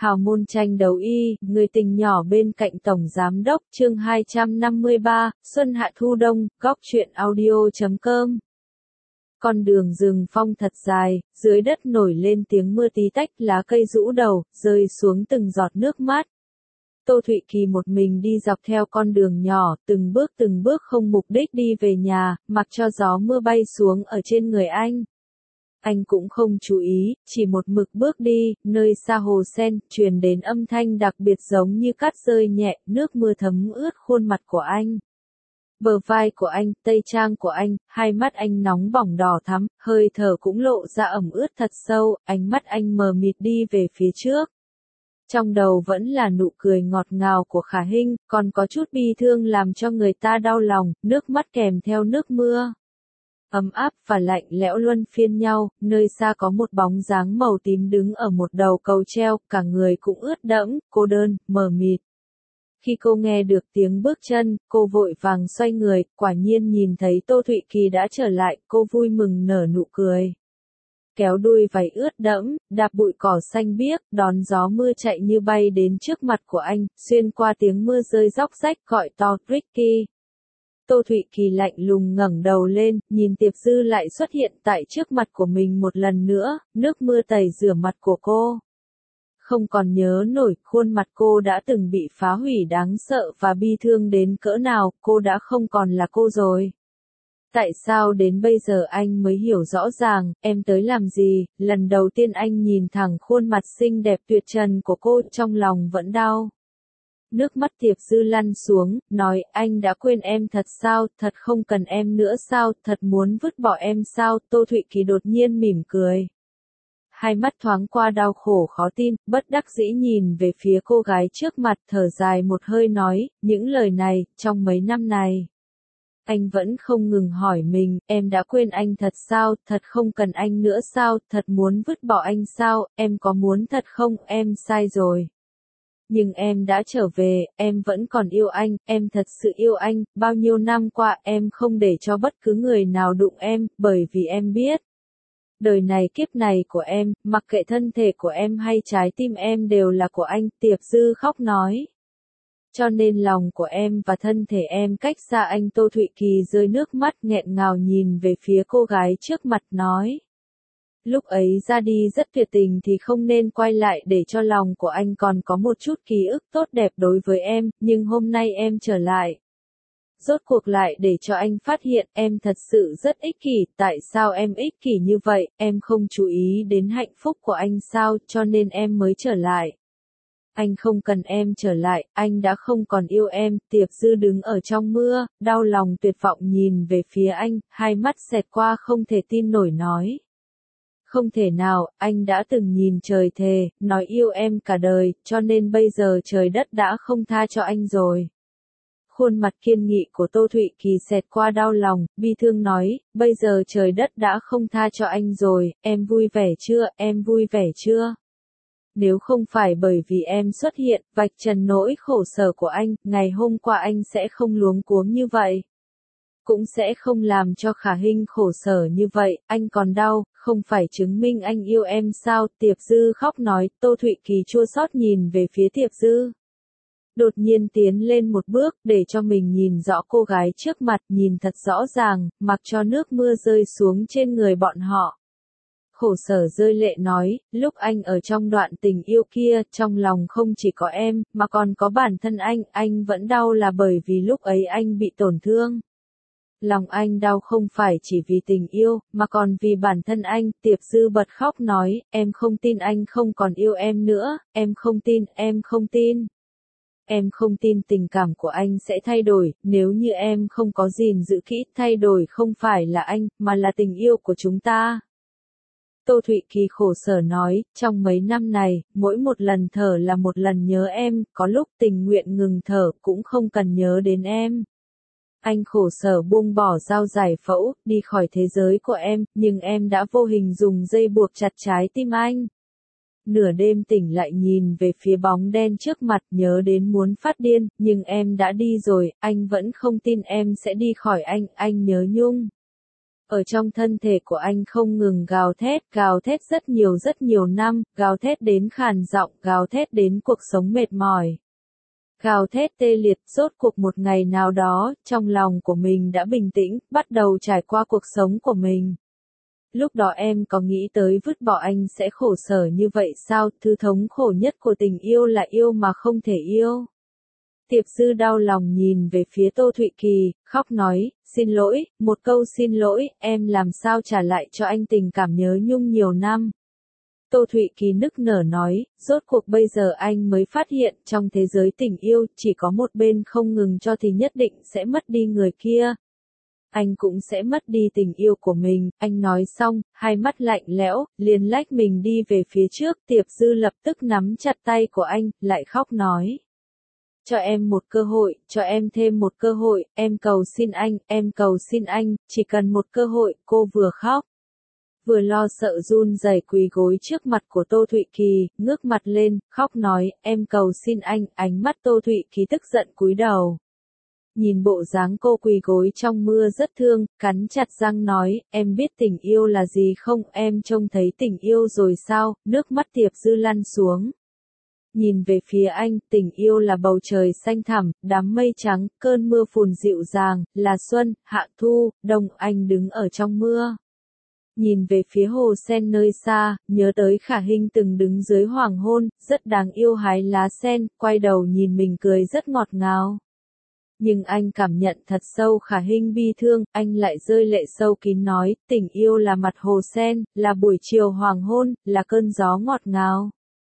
Hào môn tranh đấu y, người tình nhỏ bên cạnh Tổng Giám đốc, chương 253, Xuân Hạ Thu Đông, góc truyện audio.com. Con đường rừng phong thật dài, dưới đất nổi lên tiếng mưa tí tách, lá cây rũ đầu, rơi xuống từng giọt nước mát. Tô Thụy Kỳ một mình đi dọc theo con đường nhỏ, từng bước không mục đích đi về nhà, mặc cho gió mưa bay xuống ở trên người anh. Anh cũng không chú ý, chỉ một mực bước đi, nơi xa hồ sen, truyền đến âm thanh đặc biệt giống như cát rơi nhẹ, nước mưa thấm ướt khuôn mặt của anh. Bờ vai của anh, tây trang của anh, hai mắt anh nóng bỏng đỏ thắm, hơi thở cũng lộ ra ẩm ướt thật sâu, ánh mắt anh mờ mịt đi về phía trước. Trong đầu vẫn là nụ cười ngọt ngào của Khả Hinh, còn có chút bi thương làm cho người ta đau lòng, nước mắt kèm theo nước mưa. Ấm áp và lạnh lẽo luân phiên nhau, nơi xa có một bóng dáng màu tím đứng ở một đầu cầu treo, cả người cũng ướt đẫm, cô đơn, mờ mịt. Khi cô nghe được tiếng bước chân, cô vội vàng xoay người, quả nhiên nhìn thấy Tô Thụy Kỳ đã trở lại, cô vui mừng nở nụ cười. Kéo đuôi váy ướt đẫm, đạp bụi cỏ xanh biếc, đón gió mưa chạy như bay đến trước mặt của anh, xuyên qua tiếng mưa rơi róc rách gọi to, Ricky. Tô Thụy Kỳ lạnh lùng ngẩng đầu lên, nhìn Tiệp Dư lại xuất hiện tại trước mặt của mình một lần nữa, nước mưa tẩy rửa mặt của cô. Không còn nhớ nổi, khuôn mặt cô đã từng bị phá hủy đáng sợ và bi thương đến cỡ nào, cô đã không còn là cô rồi. Tại sao đến bây giờ anh mới hiểu rõ ràng, em tới làm gì, lần đầu tiên anh nhìn thẳng khuôn mặt xinh đẹp tuyệt trần của cô, trong lòng vẫn đau. Nước mắt Tiệp Dư lăn xuống, nói, anh đã quên em thật sao, thật không cần em nữa sao, thật muốn vứt bỏ em sao, Tô Thụy Kỳ đột nhiên mỉm cười. Hai mắt thoáng qua đau khổ khó tin, bất đắc dĩ nhìn về phía cô gái trước mặt, thở dài một hơi nói, những lời này, trong mấy năm này. Anh vẫn không ngừng hỏi mình, em đã quên anh thật sao, thật không cần anh nữa sao, thật muốn vứt bỏ anh sao, em có muốn thật không, em sai rồi. Nhưng em đã trở về, em vẫn còn yêu anh, em thật sự yêu anh, bao nhiêu năm qua em không để cho bất cứ người nào đụng em, bởi vì em biết. Đời này kiếp này của em, mặc kệ thân thể của em hay trái tim em đều là của anh, Tiệp Dư khóc nói. Cho nên lòng của em và thân thể em cách xa anh. Tô Thụy Kỳ rơi nước mắt nghẹn ngào nhìn về phía cô gái trước mặt nói. Lúc ấy ra đi rất tuyệt tình thì không nên quay lại để cho lòng của anh còn có một chút ký ức tốt đẹp đối với em, nhưng hôm nay em trở lại. Rốt cuộc lại để cho anh phát hiện em thật sự rất ích kỷ, tại sao em ích kỷ như vậy, em không chú ý đến hạnh phúc của anh sao, cho nên em mới trở lại. Anh không cần em trở lại, anh đã không còn yêu em. Tiệp Dư đứng ở trong mưa, đau lòng tuyệt vọng nhìn về phía anh, hai mắt xẹt qua không thể tin nổi nói. Không thể nào, anh đã từng nhìn trời thề, nói yêu em cả đời, cho nên bây giờ trời đất đã không tha cho anh rồi. Khuôn mặt kiên nghị của Tô Thụy Kỳ xẹt qua đau lòng, bi thương nói, bây giờ trời đất đã không tha cho anh rồi, em vui vẻ chưa, em vui vẻ chưa? Nếu không phải bởi vì em xuất hiện, vạch trần nỗi khổ sở của anh, ngày hôm qua anh sẽ không luống cuống như vậy. Cũng sẽ không làm cho Khả Hinh khổ sở như vậy, anh còn đau, không phải chứng minh anh yêu em sao, Tiệp Dư khóc nói, Tô Thụy Kỳ chua xót nhìn về phía Tiệp Dư. Đột nhiên tiến lên một bước, để cho mình nhìn rõ cô gái trước mặt, nhìn thật rõ ràng, mặc cho nước mưa rơi xuống trên người bọn họ. Khổ sở rơi lệ nói, lúc anh ở trong đoạn tình yêu kia, trong lòng không chỉ có em, mà còn có bản thân anh vẫn đau là bởi vì lúc ấy anh bị tổn thương. Lòng anh đau không phải chỉ vì tình yêu, mà còn vì bản thân anh. Tiệp Dư bật khóc nói, em không tin anh không còn yêu em nữa, em không tin, em không tin. Em không tin tình cảm của anh sẽ thay đổi, nếu như em không có gìn giữ kỹ, thay đổi không phải là anh, mà là tình yêu của chúng ta. Tô Thụy Kỳ khổ sở nói, trong mấy năm này, mỗi một lần thở là một lần nhớ em, có lúc tình nguyện ngừng thở, cũng không cần nhớ đến em. Anh khổ sở buông bỏ dao giải phẫu, đi khỏi thế giới của em, nhưng em đã vô hình dùng dây buộc chặt trái tim anh. Nửa đêm tỉnh lại nhìn về phía bóng đen trước mặt, nhớ đến muốn phát điên, nhưng em đã đi rồi, anh vẫn không tin em sẽ đi khỏi anh nhớ nhung. Ở trong thân thể của anh không ngừng gào thét rất nhiều năm, gào thét đến khàn giọng, gào thét đến cuộc sống mệt mỏi. Gào thét tê liệt, rốt cuộc một ngày nào đó, trong lòng của mình đã bình tĩnh, bắt đầu trải qua cuộc sống của mình. Lúc đó em có nghĩ tới vứt bỏ anh sẽ khổ sở như vậy sao? Thứ thống khổ nhất của tình yêu là yêu mà không thể yêu. Tiệp Dư đau lòng nhìn về phía Tô Thụy Kỳ, khóc nói, xin lỗi, một câu xin lỗi, em làm sao trả lại cho anh tình cảm nhớ nhung nhiều năm. Tô Thụy Kỳ nức nở nói, rốt cuộc bây giờ anh mới phát hiện trong thế giới tình yêu chỉ có một bên không ngừng cho thì nhất định sẽ mất đi người kia. Anh cũng sẽ mất đi tình yêu của mình, anh nói xong, hai mắt lạnh lẽo, liền lách mình đi về phía trước, Tiệp Dư lập tức nắm chặt tay của anh, lại khóc nói. Cho em một cơ hội, cho em thêm một cơ hội, em cầu xin anh, chỉ cần một cơ hội, cô vừa khóc. Vừa lo sợ run rẩy quỳ gối trước mặt của Tô Thụy Kỳ, ngước mặt lên, khóc nói, em cầu xin anh, ánh mắt Tô Thụy Kỳ tức giận cúi đầu. Nhìn bộ dáng cô quỳ gối trong mưa rất thương, cắn chặt răng nói, em biết tình yêu là gì không, em trông thấy tình yêu rồi sao, nước mắt Tiệp Dư lăn xuống. Nhìn về phía anh, tình yêu là bầu trời xanh thẳm, đám mây trắng, cơn mưa phùn dịu dàng, là xuân, hạ thu, đông, anh đứng ở trong mưa. Nhìn về phía hồ sen nơi xa, nhớ tới Khả Hinh từng đứng dưới hoàng hôn, rất đáng yêu hái lá sen, quay đầu nhìn mình cười rất ngọt ngào. Nhưng anh cảm nhận thật sâu Khả Hinh bi thương, anh lại rơi lệ sâu kín nói, tình yêu là mặt hồ sen, là buổi chiều hoàng hôn, là cơn gió ngọt ngào.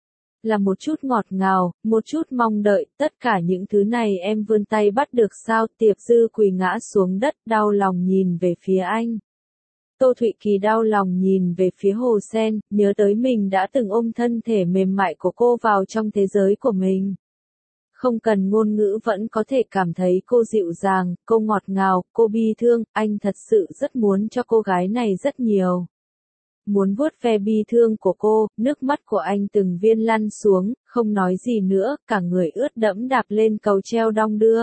Là một chút ngọt ngào, một chút mong đợi, tất cả những thứ này em vươn tay bắt được sao? Tiệp Dư quỳ ngã xuống đất, đau lòng nhìn về phía anh. Tô Thụy Kỳ đau lòng nhìn về phía hồ sen, nhớ tới mình đã từng ôm thân thể mềm mại của cô vào trong thế giới của mình. Không cần ngôn ngữ vẫn có thể cảm thấy cô dịu dàng, cô ngọt ngào, cô bi thương, anh thật sự rất muốn cho cô gái này rất nhiều. Muốn vuốt ve bi thương của cô, nước mắt của anh từng viên lăn xuống, không nói gì nữa, cả người ướt đẫm đạp lên cầu treo đong đưa.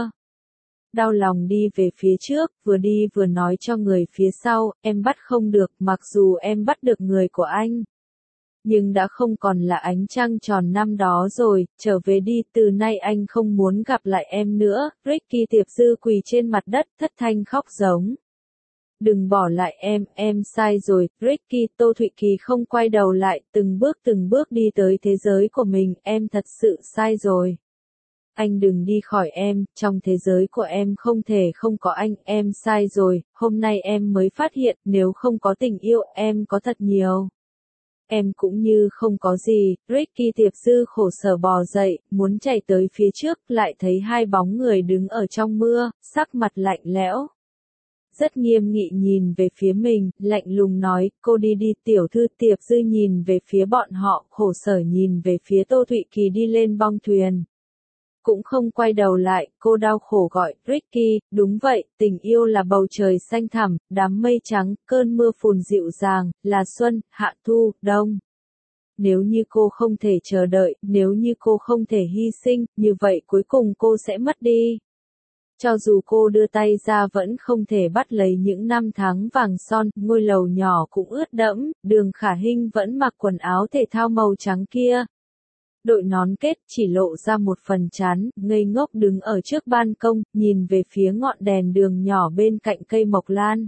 Đau lòng đi về phía trước, vừa đi vừa nói cho người phía sau, em bắt không được, mặc dù em bắt được người của anh. Nhưng đã không còn là ánh trăng tròn năm đó rồi, trở về đi, từ nay anh không muốn gặp lại em nữa. Ricky Tiệp Dư quỳ trên mặt đất, thất thanh khóc giống. Đừng bỏ lại em sai rồi, Ricky. Tô Thụy Kỳ không quay đầu lại, từng bước đi tới thế giới của mình, em thật sự sai rồi. Anh đừng đi khỏi em, trong thế giới của em không thể không có anh, em sai rồi, hôm nay em mới phát hiện, nếu không có tình yêu, em có thật nhiều. Em cũng như không có gì, Ricky Tiệp Dư khổ sở bò dậy, muốn chạy tới phía trước, lại thấy hai bóng người đứng ở trong mưa, sắc mặt lạnh lẽo. Rất nghiêm nghị nhìn về phía mình, lạnh lùng nói, cô đi đi tiểu thư. Tiệp Dư nhìn về phía bọn họ, khổ sở nhìn về phía Tô Thụy Kỳ đi lên bong thuyền. Cũng không quay đầu lại, cô đau khổ gọi, Ricky, đúng vậy, tình yêu là bầu trời xanh thẳm, đám mây trắng, cơn mưa phùn dịu dàng, là xuân, hạ thu, đông. Nếu như cô không thể chờ đợi, nếu như cô không thể hy sinh, như vậy cuối cùng cô sẽ mất đi. Cho dù cô đưa tay ra vẫn không thể bắt lấy những năm tháng vàng son, ngôi lầu nhỏ cũng ướt đẫm, Đường Khả Hinh vẫn mặc quần áo thể thao màu trắng kia. Đội nón kết chỉ lộ ra một phần trán, ngây ngốc đứng ở trước ban công, nhìn về phía ngọn đèn đường nhỏ bên cạnh cây mộc lan.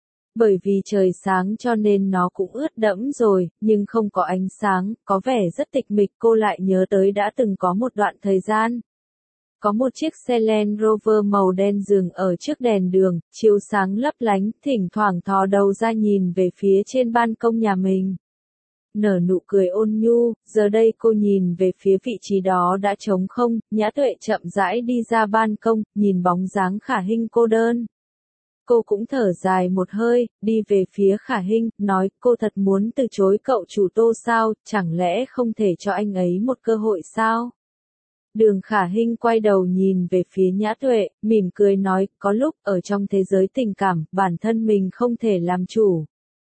Bởi vì trời sáng cho nên nó cũng ướt đẫm rồi, nhưng không có ánh sáng, có vẻ rất tịch mịch. Cô lại nhớ tới đã từng có một đoạn thời gian. Có một chiếc xe Land Rover màu đen dừng ở trước đèn đường, chiếu sáng lấp lánh, thỉnh thoảng thò đầu ra nhìn về phía trên ban công nhà mình. Nở nụ cười ôn nhu, giờ đây cô nhìn về phía vị trí đó đã trống không, Nhã Tuệ chậm rãi đi ra ban công, nhìn bóng dáng Khả Hinh cô đơn. Cô cũng thở dài một hơi, đi về phía Khả Hinh, nói, cô thật muốn từ chối cậu chủ Tô sao, chẳng lẽ không thể cho anh ấy một cơ hội sao? Đường Khả Hinh quay đầu nhìn về phía Nhã Tuệ, mỉm cười nói, có lúc, ở trong thế giới tình cảm, bản thân mình không thể làm chủ.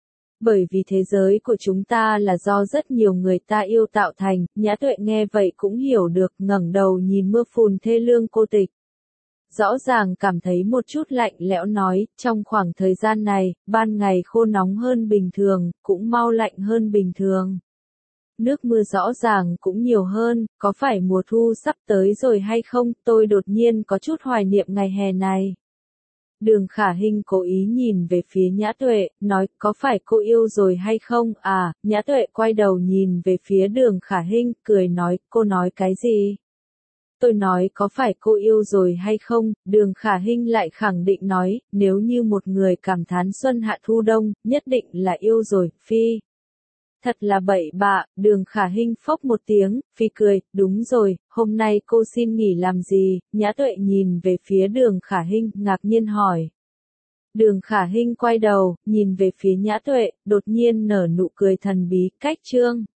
Bởi vì thế giới của chúng ta là do rất nhiều người ta yêu tạo thành. Nhã Tuệ nghe vậy cũng hiểu được, ngẩng đầu nhìn mưa phùn thê lương cô tịch. rõ ràng cảm thấy một chút lạnh lẽo nói, trong khoảng thời gian này, ban ngày khô nóng hơn bình thường, cũng mau lạnh hơn bình thường. Nước mưa rõ ràng cũng nhiều hơn, có phải mùa thu sắp tới rồi hay không, tôi đột nhiên có chút hoài niệm ngày hè này. Đường Khả Hinh cố ý nhìn về phía Nhã Tuệ, nói, có phải cô yêu rồi hay không, à, Nhã Tuệ quay đầu nhìn về phía Đường Khả Hinh, cười nói, cô nói cái gì? Tôi nói có phải cô yêu rồi hay không, Đường Khả Hinh lại khẳng định nói, nếu như một người cảm thán xuân hạ thu đông, nhất định là yêu rồi, phi. Thật là bậy bạ, Đường Khả Hinh phốc một tiếng, phi cười, đúng rồi, hôm nay cô xin nghỉ làm gì, Nhã Tuệ nhìn về phía Đường Khả Hinh, ngạc nhiên hỏi. Đường Khả Hinh quay đầu, nhìn về phía Nhã Tuệ, đột nhiên nở nụ cười thần bí, cách chương.